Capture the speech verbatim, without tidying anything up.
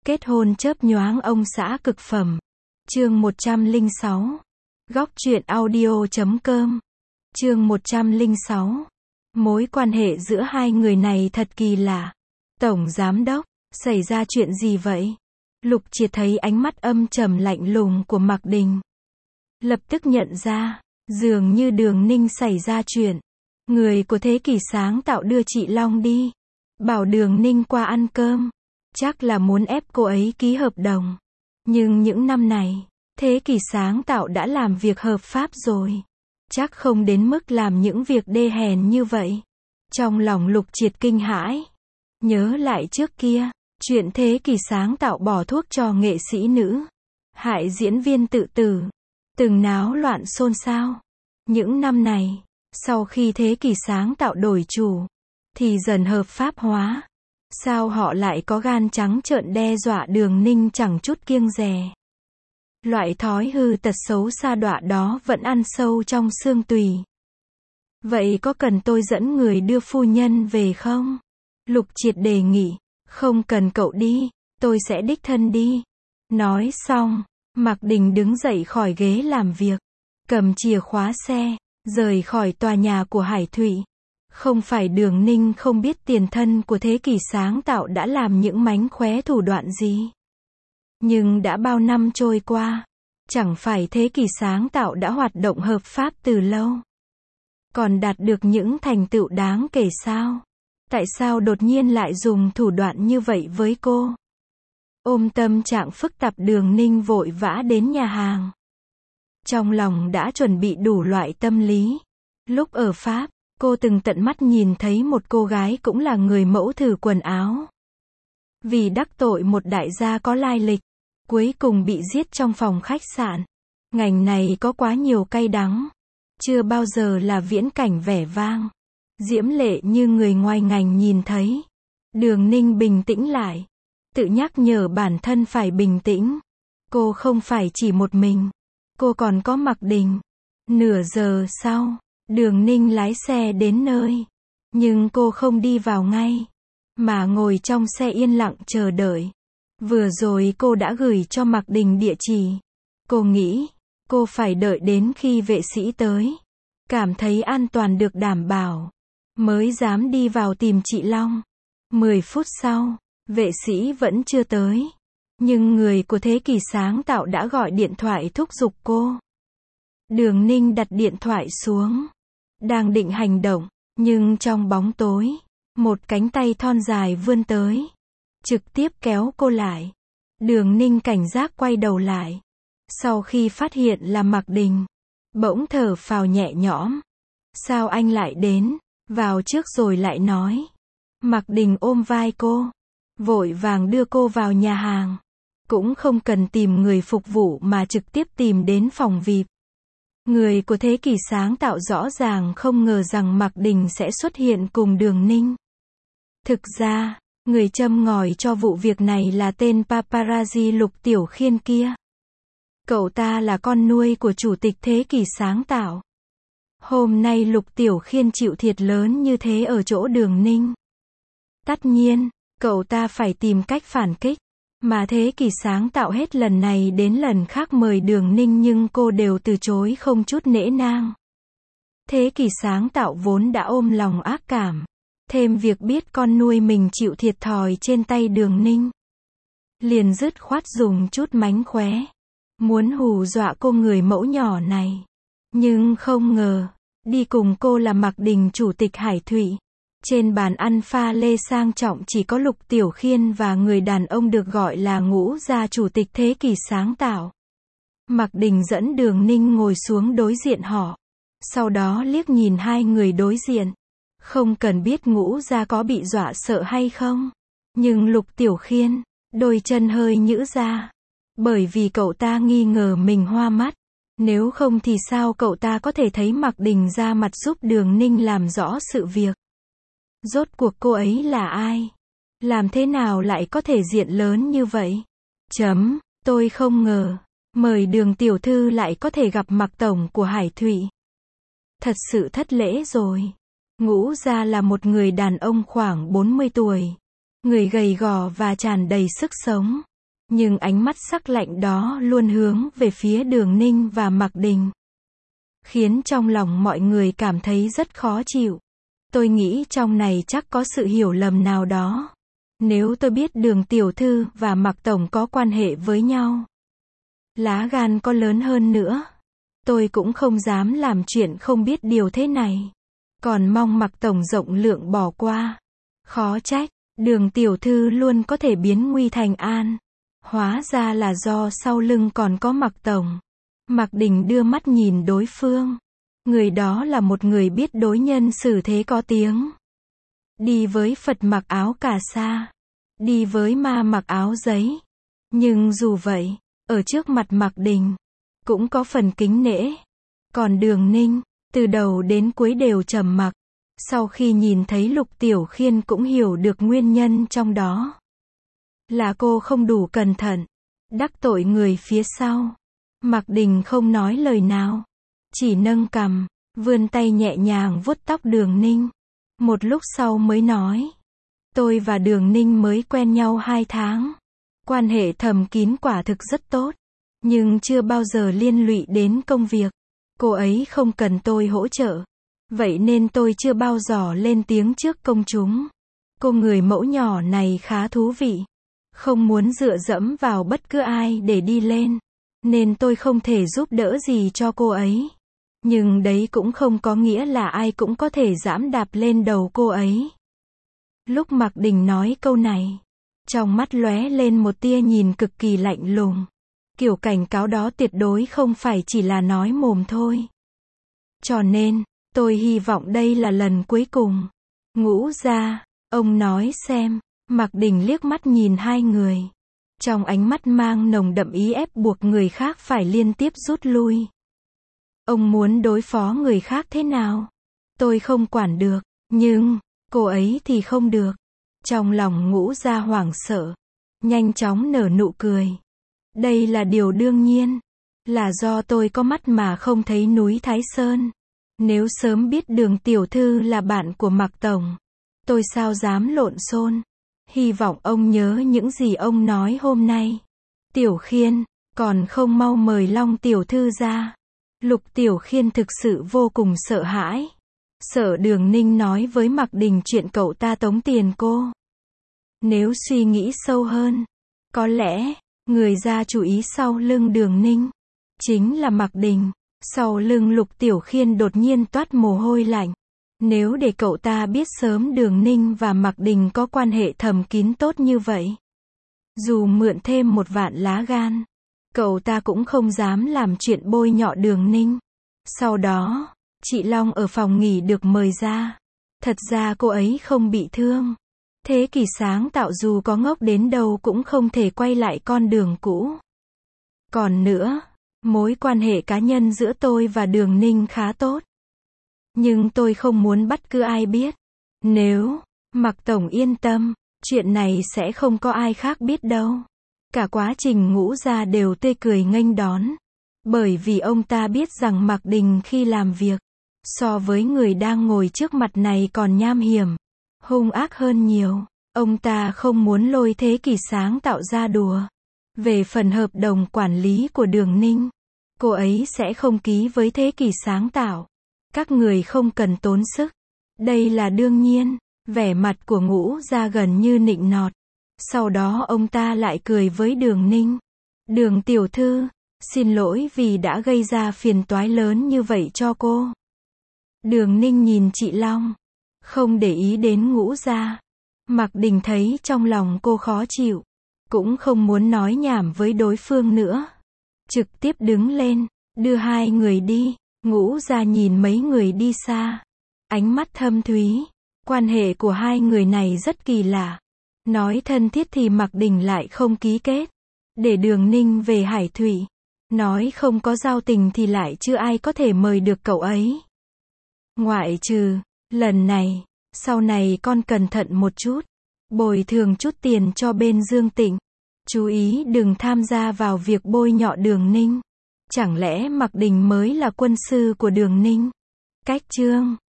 Kết hôn chớp nhoáng ông xã cực phẩm. Chương một trăm lẻ sáu. Góc truyện audio chấm com. Chương một trăm lẻ sáu. Mối quan hệ giữa hai người này thật kỳ lạ. Tổng giám đốc, xảy ra chuyện gì vậy? Lục Triệt thấy ánh mắt âm trầm lạnh lùng của Mạc Đình. Lập tức nhận ra, dường như Đường Ninh xảy ra chuyện. Người của Thế Kỷ Sáng Tạo đưa chị Long đi. Bảo Đường Ninh qua ăn cơm. Chắc là muốn ép cô ấy ký hợp đồng. Nhưng những năm này, Thế Kỷ Sáng Tạo đã làm việc hợp pháp rồi. Chắc không đến mức làm những việc đê hèn như vậy. Trong lòng Lục Triệt kinh hãi. Nhớ lại trước kia, chuyện Thế Kỷ Sáng Tạo bỏ thuốc cho nghệ sĩ nữ, hại diễn viên tự tử, từng náo loạn xôn xao. Những năm này, sau khi Thế Kỷ Sáng Tạo đổi chủ, thì dần hợp pháp hóa. Sao họ lại có gan trắng trợn đe dọa Đường Ninh chẳng chút kiêng dè. Loại thói hư tật xấu xa đọa đó vẫn ăn sâu trong xương tùy. Vậy có cần tôi dẫn người đưa phu nhân về không? Lục Triệt đề nghị. Không cần cậu đi, tôi sẽ đích thân đi. Nói xong, Mạc Đình đứng dậy khỏi ghế làm việc, cầm chìa khóa xe, rời khỏi tòa nhà của Hải Thụy. Không phải Đường Ninh không biết tiền thân của Thế Kỷ Sáng Tạo đã làm những mánh khóe thủ đoạn gì. Nhưng đã bao năm trôi qua, chẳng phải Thế Kỷ Sáng Tạo đã hoạt động hợp pháp từ lâu, còn đạt được những thành tựu đáng kể sao? Tại sao đột nhiên lại dùng thủ đoạn như vậy với cô? Ôm tâm trạng phức tạp, Đường Ninh vội vã đến nhà hàng. Trong lòng đã chuẩn bị đủ loại tâm lý. Lúc ở Pháp, cô từng tận mắt nhìn thấy một cô gái cũng là người mẫu thử quần áo. Vì đắc tội một đại gia có lai lịch, cuối cùng bị giết trong phòng khách sạn. Ngành này có quá nhiều cay đắng. Chưa bao giờ là viễn cảnh vẻ vang, diễm lệ như người ngoài ngành nhìn thấy. Đường Ninh bình tĩnh lại, tự nhắc nhở bản thân phải bình tĩnh. Cô không phải chỉ một mình, cô còn có Mạc Đình. Nửa giờ sau, Đường Ninh lái xe đến nơi. Nhưng cô không đi vào ngay, mà ngồi trong xe yên lặng chờ đợi. Vừa rồi cô đã gửi cho Mạc Đình địa chỉ. Cô nghĩ, cô phải đợi đến khi vệ sĩ tới, cảm thấy an toàn được đảm bảo, mới dám đi vào tìm chị Long. Mười phút sau, vệ sĩ vẫn chưa tới. Nhưng người của Thế Kỷ Sáng Tạo đã gọi điện thoại thúc giục cô. Đường Ninh đặt điện thoại xuống, đang định hành động, nhưng trong bóng tối, một cánh tay thon dài vươn tới, trực tiếp kéo cô lại. Đường Ninh cảnh giác quay đầu lại. Sau khi phát hiện là Mạc Đình, bỗng thở phào nhẹ nhõm. Sao anh lại đến? Vào trước rồi lại nói. Mạc Đình ôm vai cô, vội vàng đưa cô vào nhà hàng. Cũng không cần tìm người phục vụ mà trực tiếp tìm đến phòng vi ai pi. Người của Thế Kỷ Sáng Tạo rõ ràng không ngờ rằng Mạc Đình sẽ xuất hiện cùng Đường Ninh. Thực ra, người châm ngòi cho vụ việc này là tên paparazzi Lục Tiểu Khiên kia. Cậu ta là con nuôi của chủ tịch Thế Kỷ Sáng Tạo. Hôm nay Lục Tiểu Khiên chịu thiệt lớn như thế ở chỗ Đường Ninh. Tất nhiên, cậu ta phải tìm cách phản kích. Mà Thế Kỷ Sáng Tạo hết lần này đến lần khác mời Đường Ninh nhưng cô đều từ chối không chút nể nang. Thế Kỷ Sáng Tạo vốn đã ôm lòng ác cảm. Thêm việc biết con nuôi mình chịu thiệt thòi trên tay Đường Ninh, liền dứt khoát dùng chút mánh khóe, muốn hù dọa cô người mẫu nhỏ này. Nhưng không ngờ, đi cùng cô là Mạc Đình chủ tịch Hải Thụy. Trên bàn ăn pha lê sang trọng chỉ có Lục Tiểu Khiên và người đàn ông được gọi là Ngũ gia chủ tịch Thế Kỷ Sáng Tạo. Mạc Đình dẫn Đường Ninh ngồi xuống đối diện họ. Sau đó liếc nhìn hai người đối diện. Không cần biết Ngũ gia có bị dọa sợ hay không. Nhưng Lục Tiểu Khiên, đôi chân hơi nhữ ra. Bởi vì cậu ta nghi ngờ mình hoa mắt. Nếu không thì sao cậu ta có thể thấy Mạc Đình ra mặt giúp Đường Ninh làm rõ sự việc. Rốt cuộc cô ấy là ai? Làm thế nào lại có thể diện lớn như vậy? Chấm, tôi không ngờ, mời Đường tiểu thư lại có thể gặp Mạc tổng của Hải Thụy. Thật sự thất lễ rồi. Ngũ gia là một người đàn ông khoảng bốn mươi tuổi. Người gầy gò và tràn đầy sức sống. Nhưng ánh mắt sắc lạnh đó luôn hướng về phía Đường Ninh và Mạc Đình, khiến trong lòng mọi người cảm thấy rất khó chịu. Tôi nghĩ trong này chắc có sự hiểu lầm nào đó. Nếu tôi biết Đường tiểu thư và Mạc tổng có quan hệ với nhau, lá gan có lớn hơn nữa, tôi cũng không dám làm chuyện không biết điều thế này. Còn mong Mạc tổng rộng lượng bỏ qua. Khó trách, Đường tiểu thư luôn có thể biến nguy thành an. Hóa ra là do sau lưng còn có Mạc tổng. Mạc Đình đưa mắt nhìn đối phương. Người đó là một người biết đối nhân xử thế có tiếng. Đi với Phật mặc áo cà sa, đi với ma mặc áo giấy. Nhưng dù vậy, ở trước mặt Mạc Đình, cũng có phần kính nể. Còn Đường Ninh, từ đầu đến cuối đều trầm mặc. Sau khi nhìn thấy Lục Tiểu Khiên cũng hiểu được nguyên nhân trong đó. Là cô không đủ cẩn thận, đắc tội người phía sau. Mạc Đình không nói lời nào, chỉ nâng cằm, vươn tay nhẹ nhàng vuốt tóc Đường Ninh. Một lúc sau mới nói, tôi và Đường Ninh mới quen nhau hai tháng. Quan hệ thầm kín quả thực rất tốt, nhưng chưa bao giờ liên lụy đến công việc. Cô ấy không cần tôi hỗ trợ, vậy nên tôi chưa bao giờ lên tiếng trước công chúng. Cô người mẫu nhỏ này khá thú vị, không muốn dựa dẫm vào bất cứ ai để đi lên, nên tôi không thể giúp đỡ gì cho cô ấy. Nhưng đấy cũng không có nghĩa là ai cũng có thể giẫm đạp lên đầu cô ấy. Lúc Mạc Đình nói câu này, trong mắt lóe lên một tia nhìn cực kỳ lạnh lùng. Kiểu cảnh cáo đó tuyệt đối không phải chỉ là nói mồm thôi. Cho nên, tôi hy vọng đây là lần cuối cùng. Ngũ gia, ông nói xem. Mạc Đình liếc mắt nhìn hai người. Trong ánh mắt mang nồng đậm ý ép buộc người khác phải liên tiếp rút lui. Ông muốn đối phó người khác thế nào? Tôi không quản được, nhưng, cô ấy thì không được. Trong lòng Ngũ gia hoảng sợ, nhanh chóng nở nụ cười. Đây là điều đương nhiên. Là do tôi có mắt mà không thấy núi Thái Sơn. Nếu sớm biết Đường tiểu thư là bạn của Mạc tổng, tôi sao dám lộn xộn. Hy vọng ông nhớ những gì ông nói hôm nay. Tiểu Khiên, còn không mau mời Long tiểu thư ra. Lục Tiểu Khiên thực sự vô cùng sợ hãi. Sợ Đường Ninh nói với Mạc Đình chuyện cậu ta tống tiền cô. Nếu suy nghĩ sâu hơn, có lẽ, người ra chủ ý sau lưng Đường Ninh chính là Mạc Đình. Sau lưng Lục Tiểu Khiên đột nhiên toát mồ hôi lạnh. Nếu để cậu ta biết sớm Đường Ninh và Mạc Đình có quan hệ thầm kín tốt như vậy, dù mượn thêm một vạn lá gan, cậu ta cũng không dám làm chuyện bôi nhọ Đường Ninh. Sau đó, chị Long ở phòng nghỉ được mời ra. Thật ra cô ấy không bị thương. Thế kỷ sáng tạo dù có ngốc đến đâu cũng không thể quay lại con đường cũ. Còn nữa, mối quan hệ cá nhân giữa tôi và Đường Ninh khá tốt. Nhưng tôi không muốn bất cứ ai biết. Nếu, Mạc tổng yên tâm, chuyện này sẽ không có ai khác biết đâu. Cả quá trình Ngũ gia đều tươi cười nghênh đón. Bởi vì ông ta biết rằng Mạc Đình khi làm việc, so với người đang ngồi trước mặt này còn nham hiểm, hung ác hơn nhiều. Ông ta không muốn lôi Thế Kỷ sáng tạo ra đùa. Về phần hợp đồng quản lý của Đường Ninh, cô ấy sẽ không ký với Thế Kỷ sáng tạo. Các người không cần tốn sức. Đây là đương nhiên. Vẻ mặt của Ngũ gia gần như nịnh nọt. Sau đó ông ta lại cười với Đường Ninh. Đường tiểu thư, xin lỗi vì đã gây ra phiền toái lớn như vậy cho cô. Đường Ninh nhìn chị Long, không để ý đến Ngũ gia. Mạc Đình thấy trong lòng cô khó chịu, cũng không muốn nói nhảm với đối phương nữa. Trực tiếp đứng lên, đưa hai người đi. Ngũ gia nhìn mấy người đi xa, ánh mắt thâm thúy. Quan hệ của hai người này rất kỳ lạ. Nói thân thiết thì Mạc Đình lại không ký kết. Để Đường Ninh về Hải Thủy. Nói không có giao tình thì lại chưa ai có thể mời được cậu ấy. Ngoại trừ, lần này, sau này con cẩn thận một chút. Bồi thường chút tiền cho bên Dương Tịnh. Chú ý đừng tham gia vào việc bôi nhọ Đường Ninh. Chẳng lẽ Mạc Đình mới là quân sư của Đường Ninh? Cách chương